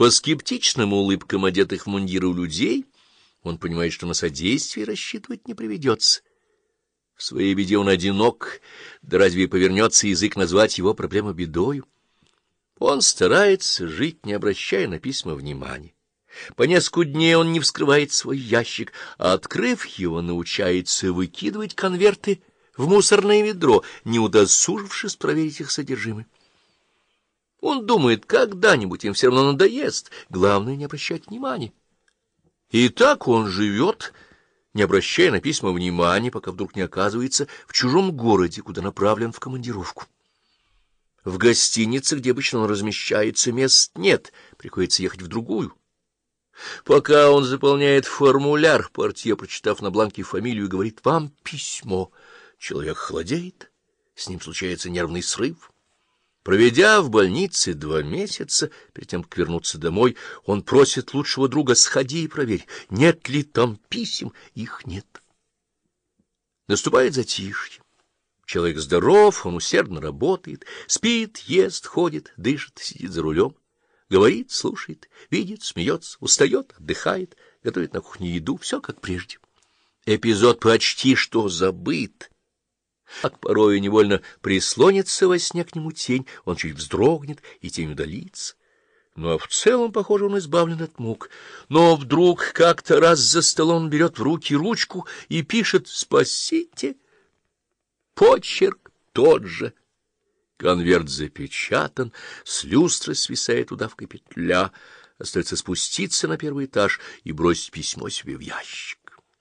По скептичным улыбкам одетых в мундиры людей он понимает, что на содействие рассчитывать не приведется. В своей беде он одинок, да разве повернется язык назвать его проблему бедою? Он старается жить, не обращая на письма внимания. По несколько дней он не вскрывает свой ящик, а, открыв его, научается выкидывать конверты в мусорное ведро, не удосужившись проверить их содержимое. Он думает, когда-нибудь им все равно надоест, главное — не обращать внимания. И так он живет, не обращая на письма внимания, пока вдруг не оказывается в чужом городе, куда направлен в командировку. В гостинице, где обычно он размещается, мест нет, приходится ехать в другую. Пока он заполняет формуляр, портье, прочитав на бланке фамилию, говорит: «Вам письмо». Человек холодеет, с ним случается нервный срыв. Проведя в больнице 2 месяца, перед тем, как вернуться домой, он просит лучшего друга: «Сходи и проверь, нет ли там писем». Их нет. Наступает затишье. Человек здоров, он усердно работает, спит, ест, ходит, дышит, сидит за рулем, говорит, слушает, видит, смеется, устает, отдыхает, готовит на кухне еду, все как прежде. Эпизод почти что забыт. Так порою невольно прислонится во сне к нему тень, он чуть вздрогнет, и тень удалится. Ну, а в целом, похоже, он избавлен от мук. Но вдруг как-то раз за столом он берет в руки ручку и пишет: «Спасите». Почерк тот же. Конверт запечатан, с люстры свисает удавкой петля. Остается спуститься на 1-й этаж и бросить письмо себе в ящик.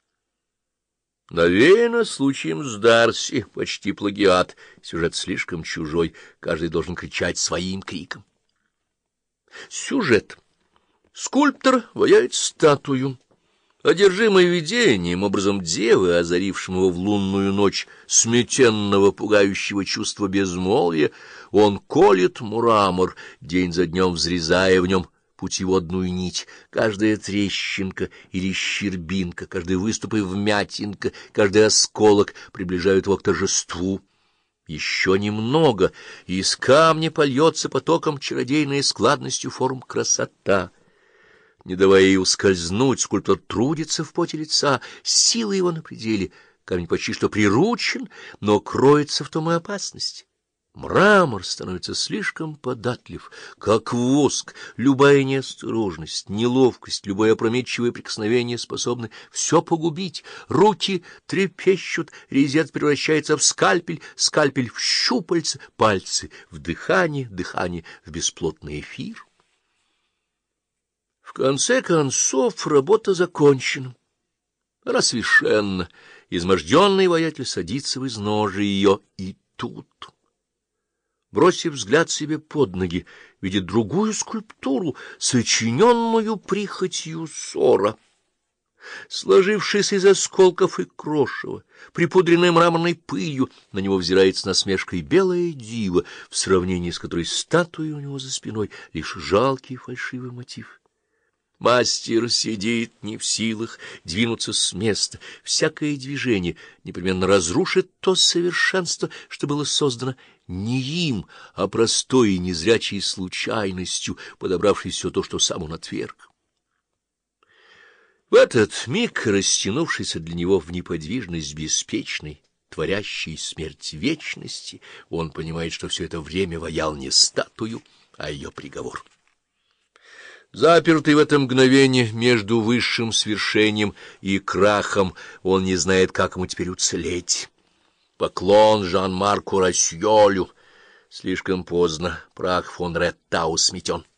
Навеяно случаем с Дарси, почти плагиат. Сюжет слишком чужой, каждый должен кричать своим криком. Сюжет. Скульптор ваяет статую. Одержимый видением, образом девы, озарившим его в лунную ночь, сметенного, пугающего чувства безмолвия, он колет мрамор, день за днем взрезая в нем путеводную нить. Каждая трещинка или щербинка, каждый выступ и вмятинка, каждый осколок приближают его к торжеству. Еще немного, и из камня польется потоком чародейной складностью форм красота. Не давая ей ускользнуть, скульптор трудится в поте лица, силы его на пределе. Камень почти что приручен, но кроется в том и опасность. Мрамор становится слишком податлив, как воск. Любая неосторожность, неловкость, любое опрометчивое прикосновение способны все погубить. Руки трепещут, резец превращается в скальпель, скальпель в щупальце, пальцы в дыхание, дыхание в бесплотный эфир. В конце концов, работа закончена. Она совершенна. Изможденный воятель садится в изножие ее, и тут, бросив взгляд себе под ноги, видит другую скульптуру, сочиненную прихотью Сора. Сложившись из осколков и крошева, припудренной мраморной пылью, на него взирает с насмешкой белая дива, в сравнении с которой статуя у него за спиной — лишь жалкий фальшивый мотив. Мастер сидит не в силах двинуться с места. Всякое движение непременно разрушит то совершенство, что было создано не им, а простой и незрячей случайностью, подобравшей все то, что сам он отверг. В этот миг, растянувшийся для него в неподвижность беспечной, творящей смерть вечности, он понимает, что все это время ваял не статую, а ее приговор. Запертый в это мгновение между высшим свершением и крахом, он не знает, как ему теперь уцелеть. Поклон Жан-Марку Расьолю. Слишком поздно, прах фон Реттау сметен.